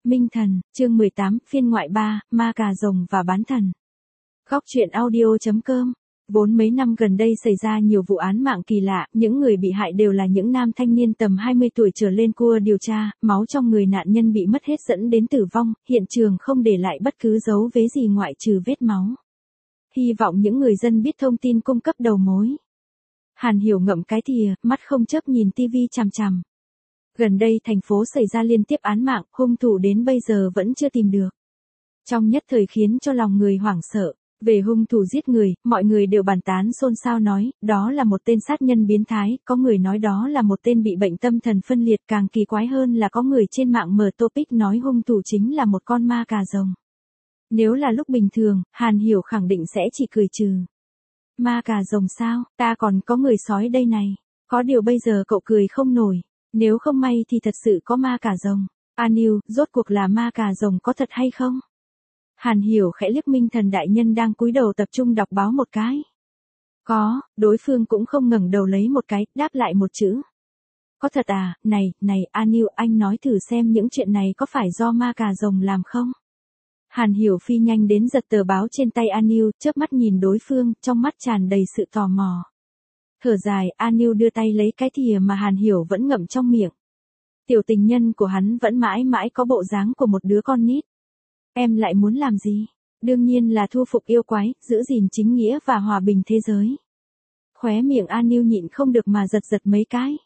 Minh Thần, chương 18, phiên ngoại 3, ma cà rồng và bán thần. Góc truyện audio.com. Vốn mấy năm gần đây xảy ra nhiều vụ án mạng kỳ lạ, những người bị hại đều là những nam thanh niên tầm 20 tuổi trở lên. Cua điều tra, máu trong người nạn nhân bị mất hết dẫn đến tử vong, hiện trường không để lại bất cứ dấu vết gì ngoại trừ vết máu. Hy vọng những người dân biết thông tin cung cấp đầu mối. Hàn Hiểu ngậm cái thìa, mắt không chớp nhìn tivi chằm chằm. Gần đây thành phố xảy ra liên tiếp án mạng, hung thủ đến bây giờ vẫn chưa tìm được. Trong nhất thời khiến cho lòng người hoảng sợ. Về hung thủ giết người, mọi người đều bàn tán xôn xao nói, đó là một tên sát nhân biến thái, có người nói đó là một tên bị bệnh tâm thần phân liệt, càng kỳ quái hơn là có người trên mạng mở topic nói hung thủ chính là một con ma cà rồng. Nếu là lúc bình thường, Hàn Hiểu khẳng định sẽ chỉ cười trừ. Ma cà rồng sao, ta còn có người sói đây này. Có điều bây giờ cậu cười không nổi. Nếu không may thì thật sự có ma cà rồng. Aniu, rốt cuộc là ma cà rồng có thật hay không? Hàn Hiểu khẽ liếc Minh Thần đại nhân đang cúi đầu tập trung đọc báo một cái. Có, đối phương cũng không ngẩng đầu lấy một cái, đáp lại một chữ. Có thật à, này, Aniu, anh nói thử xem những chuyện này có phải do ma cà rồng làm không? Hàn Hiểu phi nhanh đến giật tờ báo trên tay Aniu, chớp mắt nhìn đối phương, trong mắt tràn đầy sự tò mò. Thở dài, Aniu đưa tay lấy cái thìa mà Hàn Hiểu vẫn ngậm trong miệng. Tiểu tình nhân của hắn vẫn mãi mãi có bộ dáng của một đứa con nít. Em lại muốn làm gì? Đương nhiên là thu phục yêu quái, giữ gìn chính nghĩa và hòa bình thế giới. Khóe miệng Aniu nhịn không được mà giật mấy cái.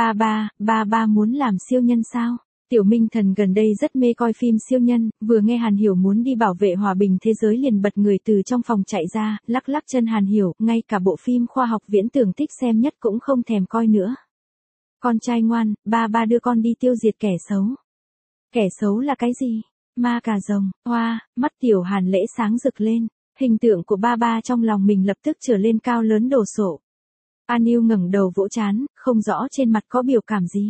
Ba muốn làm siêu nhân sao? Tiểu Minh Thần gần đây rất mê coi phim siêu nhân, vừa nghe Hàn Hiểu muốn đi bảo vệ hòa bình thế giới liền bật người từ trong phòng chạy ra, lắc chân Hàn Hiểu, ngay cả bộ phim khoa học viễn tưởng thích xem nhất cũng không thèm coi nữa. Con trai ngoan, ba đưa con đi tiêu diệt kẻ xấu. Kẻ xấu là cái gì? Ma cà rồng, hoa, mắt Tiểu Hàn Lễ sáng rực lên, hình tượng của ba trong lòng mình lập tức trở lên cao lớn đồ sộ. Aniu ngẩng đầu vỗ trán, không rõ trên mặt có biểu cảm gì.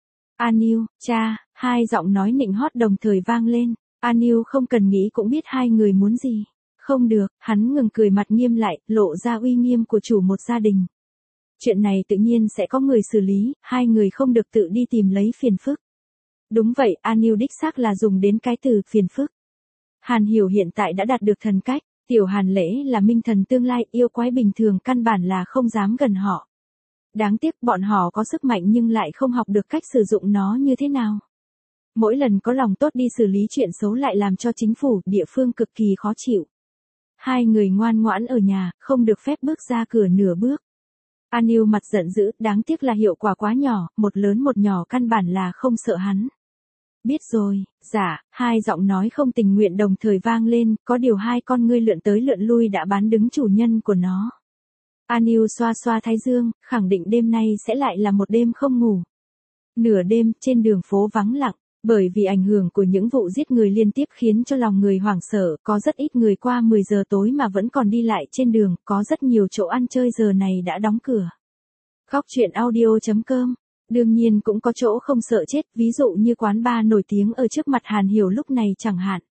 Aniu, cha, hai giọng nói nịnh hót đồng thời vang lên. Aniu không cần nghĩ cũng biết hai người muốn gì. Không được, hắn ngừng cười mặt nghiêm lại, lộ ra uy nghiêm của chủ một gia đình. Chuyện này tự nhiên sẽ có người xử lý, hai người không được tự đi tìm lấy phiền phức. Đúng vậy, Aniu đích xác là dùng đến cái từ phiền phức. Hàn Hiểu hiện tại đã đạt được thần cách, Tiểu Hàn Lễ là minh thần tương lai, yêu quái bình thường căn bản là không dám gần họ. Đáng tiếc bọn họ có sức mạnh nhưng lại không học được cách sử dụng nó như thế nào. Mỗi lần có lòng tốt đi xử lý chuyện xấu lại làm cho chính phủ, địa phương cực kỳ khó chịu. Hai người ngoan ngoãn ở nhà, không được phép bước ra cửa nửa bước. Aniu mặt giận dữ, đáng tiếc là hiệu quả quá nhỏ, một lớn một nhỏ căn bản là không sợ hắn. Biết rồi, dạ, hai giọng nói không tình nguyện đồng thời vang lên, có điều hai con ngươi lượn tới lượn lui đã bán đứng chủ nhân của nó. Aniu xoa xoa thái dương, khẳng định đêm nay sẽ lại là một đêm không ngủ. Nửa đêm, trên đường phố vắng lặng, bởi vì ảnh hưởng của những vụ giết người liên tiếp khiến cho lòng người hoảng sợ, có rất ít người qua 10 giờ tối mà vẫn còn đi lại trên đường, có rất nhiều chỗ ăn chơi giờ này đã đóng cửa. Góc truyện audio.com. Đương nhiên cũng có chỗ không sợ chết, ví dụ như quán bar nổi tiếng ở trước mặt Hàn Hiểu lúc này chẳng hạn.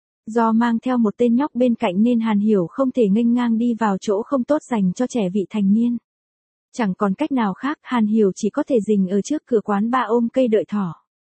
Do mang theo một tên nhóc bên cạnh nên Hàn Hiểu không thể nghênh ngang đi vào chỗ không tốt dành cho trẻ vị thành niên. Chẳng còn cách nào khác, Hàn Hiểu chỉ có thể rình ở trước cửa quán bar ôm cây đợi thỏ.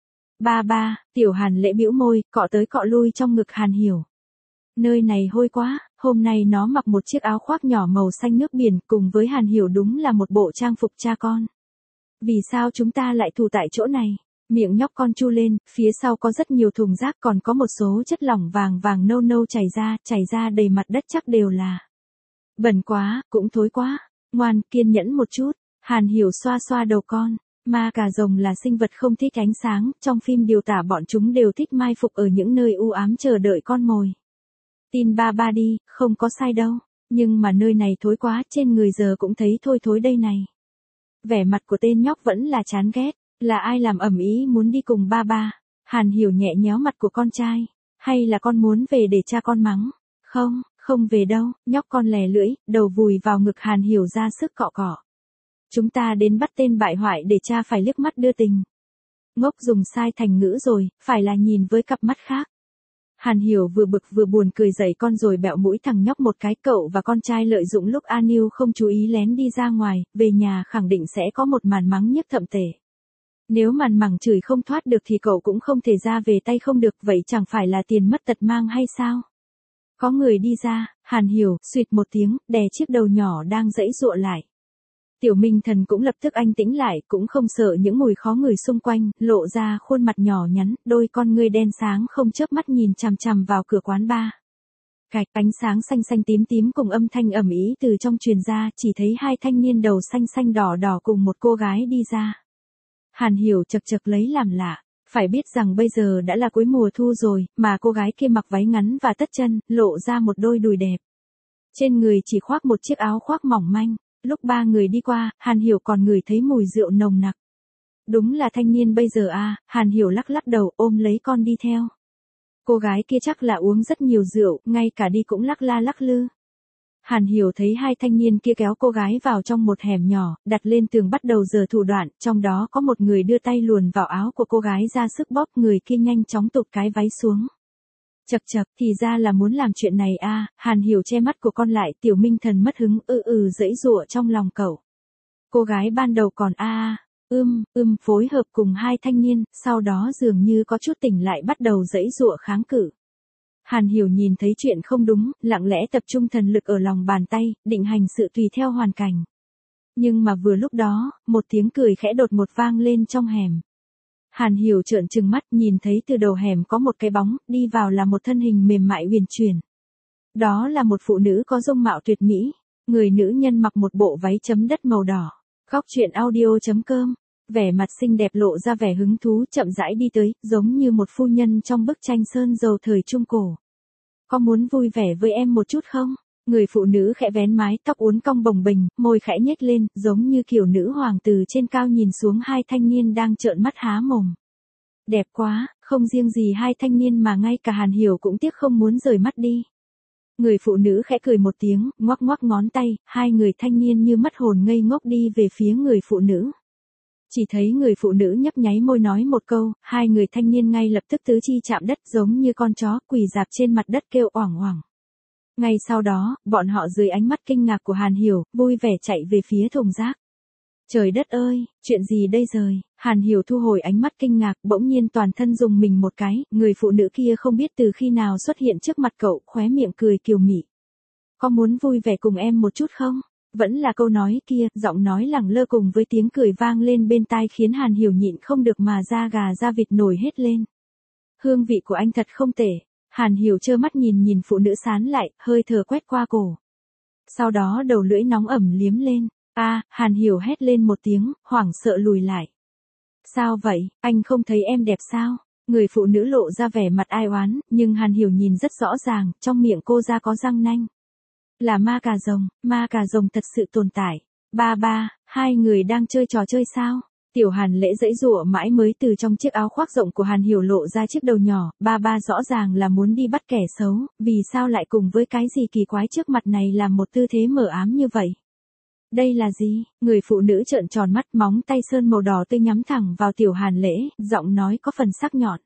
Ba, Tiểu Hàn Lễ bĩu môi, cọ tới cọ lui trong ngực Hàn Hiểu. Nơi này hôi quá, hôm nay nó mặc một chiếc áo khoác nhỏ màu xanh nước biển, cùng với Hàn Hiểu đúng là một bộ trang phục cha con. Vì sao chúng ta lại tù tại chỗ này? Miệng nhóc con chu lên, phía sau có rất nhiều thùng rác còn có một số chất lỏng vàng nâu chảy ra đầy mặt đất chắc đều là. Bẩn quá, cũng thối quá. Ngoan, kiên nhẫn một chút. Hàn Hiểu xoa xoa đầu con. Ma cà rồng là sinh vật không thích ánh sáng, trong phim điều tả bọn chúng đều thích mai phục ở những nơi u ám chờ đợi con mồi. Tin ba đi, không có sai đâu. Nhưng mà nơi này thối quá, trên người giờ cũng thấy thối đây này. Vẻ mặt của tên nhóc vẫn là chán ghét. Là ai làm ầm ĩ muốn đi cùng ba? Hàn Hiểu nhẹ nhéo mặt của con trai. Hay là con muốn về để cha con mắng? Không về đâu, nhóc con lè lưỡi, đầu vùi vào ngực Hàn Hiểu ra sức cọ. Chúng ta đến bắt tên bại hoại để cha phải liếc mắt đưa tình. Ngốc dùng sai thành ngữ rồi, phải là nhìn với cặp mắt khác. Hàn Hiểu vừa bực vừa buồn cười dậy con rồi bẹo mũi thằng nhóc một cái. Cậu và con trai lợi dụng lúc Aniu không chú ý lén đi ra ngoài, về nhà khẳng định sẽ có một màn mắng nhiếc thậm tệ. Nếu màn mẳng chửi không thoát được thì cậu cũng không thể ra về tay không được, vậy chẳng phải là tiền mất tật mang hay sao? Có người đi ra, Hàn Hiểu, xuyệt một tiếng, đè chiếc đầu nhỏ đang giãy giụa lại. Tiểu Minh Thần cũng lập tức an tĩnh lại, cũng không sợ những mùi khó ngửi xung quanh, lộ ra khuôn mặt nhỏ nhắn, đôi con ngươi đen sáng không chớp mắt nhìn chằm chằm vào cửa quán bar. Cạch, ánh sáng xanh xanh tím tím cùng âm thanh ầm ĩ từ trong truyền ra, chỉ thấy hai thanh niên đầu xanh xanh đỏ đỏ cùng một cô gái đi ra. Hàn Hiểu chật chật lấy làm lạ, phải biết rằng bây giờ đã là cuối mùa thu rồi, mà cô gái kia mặc váy ngắn và tất chân, lộ ra một đôi đùi đẹp. Trên người chỉ khoác một chiếc áo khoác mỏng manh. Lúc ba người đi qua, Hàn Hiểu còn ngửi thấy mùi rượu nồng nặc. Đúng là thanh niên bây giờ à, Hàn Hiểu lắc lắc đầu ôm lấy con đi theo. Cô gái kia chắc là uống rất nhiều rượu, ngay cả đi cũng lắc la lắc lư. Hàn Hiểu thấy hai thanh niên kia kéo cô gái vào trong một hẻm nhỏ, đặt lên tường bắt đầu giở thủ đoạn, trong đó có một người đưa tay luồn vào áo của cô gái ra sức bóp, người kia nhanh chóng tụt cái váy xuống. Chậc chậc, thì ra là muốn làm chuyện này à, Hàn Hiểu che mắt của con lại, Tiểu Minh Thần mất hứng giãy giụa trong lòng cậu. Cô gái ban đầu còn phối hợp cùng hai thanh niên, sau đó dường như có chút tỉnh lại bắt đầu giãy giụa kháng cự. Hàn Hiểu nhìn thấy chuyện không đúng, lặng lẽ tập trung thần lực ở lòng bàn tay, định hành sự tùy theo hoàn cảnh. Nhưng mà vừa lúc đó, một tiếng cười khẽ đột ngột vang lên trong hẻm. Hàn Hiểu trợn trừng mắt nhìn thấy từ đầu hẻm có một cái bóng, đi vào là một thân hình mềm mại uyển chuyển. Đó là một phụ nữ có dung mạo tuyệt mỹ, người nữ nhân mặc một bộ váy chấm đất màu đỏ. Góc truyện audio.com, vẻ mặt xinh đẹp lộ ra vẻ hứng thú chậm rãi đi tới, giống như một phu nhân trong bức tranh sơn dầu thời Trung Cổ. Có muốn vui vẻ với em một chút không? Người phụ nữ khẽ vén mái tóc uốn cong bồng bềnh, môi khẽ nhếch lên, giống như kiểu nữ hoàng từ trên cao nhìn xuống hai thanh niên đang trợn mắt há mồm. Đẹp quá, không riêng gì hai thanh niên mà ngay cả Hàn Hiểu cũng tiếc không muốn rời mắt đi. Người phụ nữ khẽ cười một tiếng, ngoắc ngoắc ngón tay, hai người thanh niên như mất hồn ngây ngốc đi về phía người phụ nữ. Chỉ thấy người phụ nữ nhấp nháy môi nói một câu, hai người thanh niên ngay lập tức tứ chi chạm đất giống như con chó quỳ rạp trên mặt đất kêu oảng oảng. Ngay sau đó, bọn họ dưới ánh mắt kinh ngạc của Hàn Hiểu, vui vẻ chạy về phía thùng rác. Trời đất ơi, chuyện gì đây rồi? Hàn Hiểu thu hồi ánh mắt kinh ngạc, bỗng nhiên toàn thân rùng mình một cái, người phụ nữ kia không biết từ khi nào xuất hiện trước mặt cậu, khóe miệng cười kiều mị. Có muốn vui vẻ cùng em một chút không? Vẫn là câu nói kia, giọng nói lẳng lơ cùng với tiếng cười vang lên bên tai khiến Hàn Hiểu nhịn không được mà da gà da vịt nổi hết lên. Hương vị của anh thật không tệ. Hàn Hiểu trơ mắt nhìn phụ nữ sán lại, hơi thở quét qua cổ. Sau đó đầu lưỡi nóng ẩm liếm lên. Hàn Hiểu hét lên một tiếng, hoảng sợ lùi lại. Sao vậy, anh không thấy em đẹp sao? Người phụ nữ lộ ra vẻ mặt ai oán, nhưng Hàn Hiểu nhìn rất rõ ràng, trong miệng cô ra có răng nanh. Là ma cà rồng thật sự tồn tại. Ba, hai người đang chơi trò chơi sao? Tiểu Hàn Lễ giãy giụa mãi mới từ trong chiếc áo khoác rộng của Hàn Hiểu lộ ra chiếc đầu nhỏ, ba rõ ràng là muốn đi bắt kẻ xấu, vì sao lại cùng với cái gì kỳ quái trước mặt này làm một tư thế mờ ám như vậy? Đây là gì? Người phụ nữ trợn tròn mắt, móng tay sơn màu đỏ tươi nhắm thẳng vào Tiểu Hàn Lễ, giọng nói có phần sắc nhọn.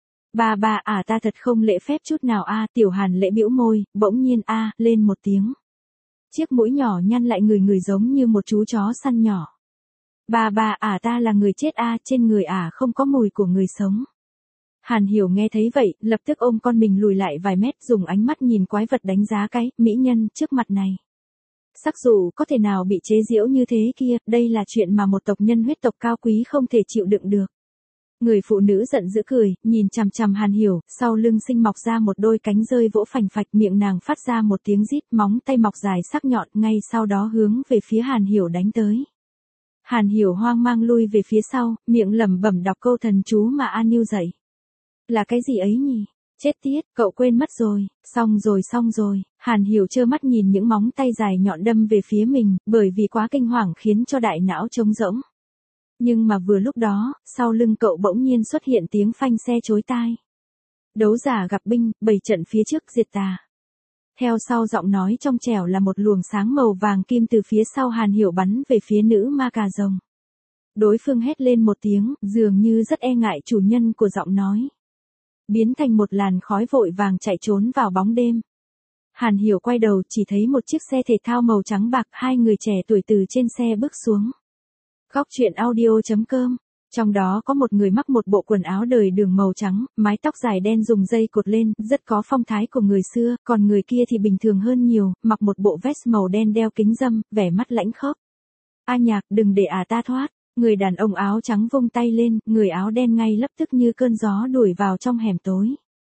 Ba ta thật không lễ phép chút nào Tiểu Hàn Lễ bĩu môi, bỗng nhiên lên một tiếng. Chiếc mũi nhỏ nhăn lại người giống như một chú chó săn nhỏ. Ba ta là người chết trên người không có mùi của người sống. Hàn Hiểu nghe thấy vậy, lập tức ôm con mình lùi lại vài mét, dùng ánh mắt nhìn quái vật đánh giá cái mỹ nhân trước mặt này. Sắc dụ có thể nào bị chế giễu như thế kia, đây là chuyện mà một tộc nhân huyết tộc cao quý không thể chịu đựng được. Người phụ nữ giận dữ cười, nhìn chằm chằm Hàn Hiểu, sau lưng sinh mọc ra một đôi cánh rơi vỗ phành phạch, miệng nàng phát ra một tiếng rít, móng tay mọc dài sắc nhọn, ngay sau đó hướng về phía Hàn Hiểu đánh tới. Hàn Hiểu hoang mang lui về phía sau, miệng lẩm bẩm đọc câu thần chú mà An Niu dạy. Là cái gì ấy nhỉ? Chết tiết, cậu quên mất rồi. Xong rồi. Hàn Hiểu trơ mắt nhìn những móng tay dài nhọn đâm về phía mình, bởi vì quá kinh hoàng khiến cho đại não trống rỗng. Nhưng mà vừa lúc đó, sau lưng cậu bỗng nhiên xuất hiện tiếng phanh xe chói tai. Đấu giả gặp binh, 7 trận phía trước diệt tà. Theo sau giọng nói trong trẻo là một luồng sáng màu vàng kim từ phía sau Hàn Hiểu bắn về phía nữ ma cà rồng. Đối phương hét lên một tiếng, dường như rất e ngại chủ nhân của giọng nói. Biến thành một làn khói vội vàng chạy trốn vào bóng đêm. Hàn Hiểu quay đầu chỉ thấy một chiếc xe thể thao màu trắng bạc, hai người trẻ tuổi từ trên xe bước xuống. Góc truyện audio.com Trong đó có một người mặc một bộ quần áo đời đường màu trắng, mái tóc dài đen dùng dây cột lên, rất có phong thái của người xưa, còn người kia thì bình thường hơn nhiều, mặc một bộ vest màu đen đeo kính râm, vẻ mắt lãnh khốc. A Nhạc, đừng để ta thoát. Người đàn ông áo trắng vung tay lên, người áo đen ngay lập tức như cơn gió đuổi vào trong hẻm tối.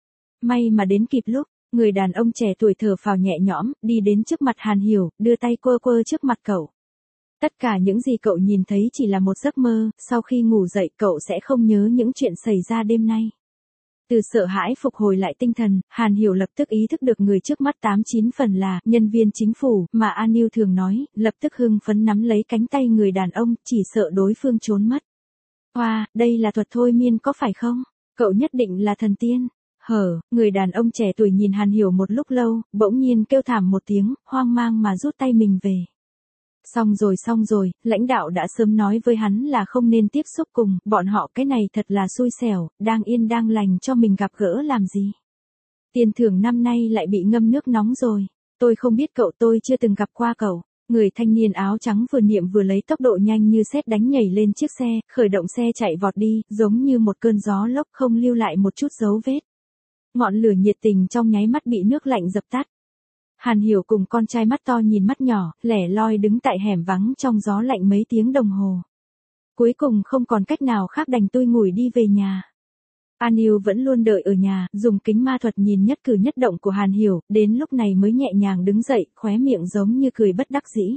May mà đến kịp lúc, người đàn ông trẻ tuổi thở phào nhẹ nhõm, đi đến trước mặt Hàn Hiểu, đưa tay quơ quơ trước mặt cậu. Tất cả những gì cậu nhìn thấy chỉ là một giấc mơ, sau khi ngủ dậy cậu sẽ không nhớ những chuyện xảy ra đêm nay. Từ sợ hãi phục hồi lại tinh thần, Hàn Hiểu lập tức ý thức được người trước mắt 89 phần là nhân viên chính phủ mà An Yêu thường nói, lập tức hưng phấn nắm lấy cánh tay người đàn ông, chỉ sợ đối phương trốn mất. Hoa, đây là thuật thôi miên có phải không? Cậu nhất định là thần tiên. Người đàn ông trẻ tuổi nhìn Hàn Hiểu một lúc lâu, bỗng nhiên kêu thảm một tiếng, hoang mang mà rút tay mình về. Xong rồi, lãnh đạo đã sớm nói với hắn là không nên tiếp xúc cùng, bọn họ cái này thật là xui xẻo, đang yên đang lành cho mình gặp gỡ làm gì. Tiền thưởng năm nay lại bị ngâm nước nóng rồi, tôi không biết cậu, tôi chưa từng gặp qua cậu. Người thanh niên áo trắng vừa niệm vừa lấy tốc độ nhanh như sét đánh nhảy lên chiếc xe, khởi động xe chạy vọt đi, giống như một cơn gió lốc không lưu lại một chút dấu vết. Ngọn lửa nhiệt tình trong nháy mắt bị nước lạnh dập tắt. Hàn Hiểu cùng con trai mắt to nhìn mắt nhỏ, lẻ loi đứng tại hẻm vắng trong gió lạnh mấy tiếng đồng hồ. Cuối cùng không còn cách nào khác đành tui ngủi đi về nhà. An Yêu vẫn luôn đợi ở nhà, dùng kính ma thuật nhìn nhất cử nhất động của Hàn Hiểu, đến lúc này mới nhẹ nhàng đứng dậy, khóe miệng giống như cười bất đắc dĩ.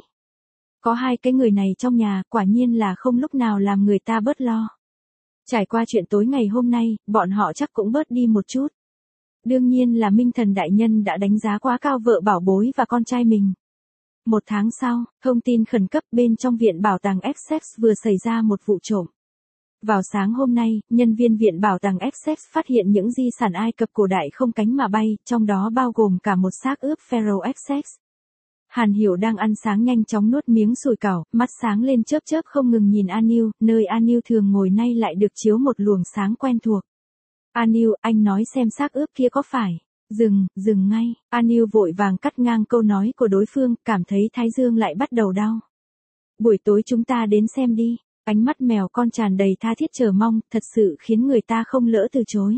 Có hai cái người này trong nhà, quả nhiên là không lúc nào làm người ta bớt lo. Trải qua chuyện tối ngày hôm nay, bọn họ chắc cũng bớt đi một chút. Đương nhiên là Minh Thần đại nhân đã đánh giá quá cao vợ bảo bối và con trai mình. Một tháng sau, thông tin khẩn cấp bên trong viện bảo tàng Essex vừa xảy ra một vụ trộm. Vào sáng hôm nay, nhân viên viện bảo tàng Essex phát hiện những di sản Ai Cập cổ đại không cánh mà bay, trong đó bao gồm cả một xác ướp Pharaoh Essex. Hàn Hiểu đang ăn sáng nhanh chóng nuốt miếng sủi cảo, mắt sáng lên chớp chớp không ngừng nhìn An Yêu, nơi An Yêu thường ngồi nay lại được chiếu một luồng sáng quen thuộc. An Yêu, anh nói xem xác ướp kia có phải. Dừng ngay. An Yêu vội vàng cắt ngang câu nói của đối phương, cảm thấy thái dương lại bắt đầu đau. Buổi tối chúng ta đến xem đi. Ánh mắt mèo con tràn đầy tha thiết chờ mong, thật sự khiến người ta không lỡ từ chối.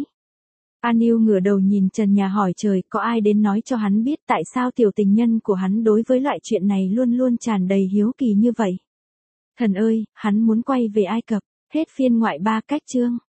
An Yêu ngửa đầu nhìn trần nhà hỏi trời, có ai đến nói cho hắn biết tại sao tiểu tình nhân của hắn đối với loại chuyện này luôn luôn tràn đầy hiếu kỳ như vậy. Thần ơi, hắn muốn quay về Ai Cập. Hết phiên ngoại 3 cách chương.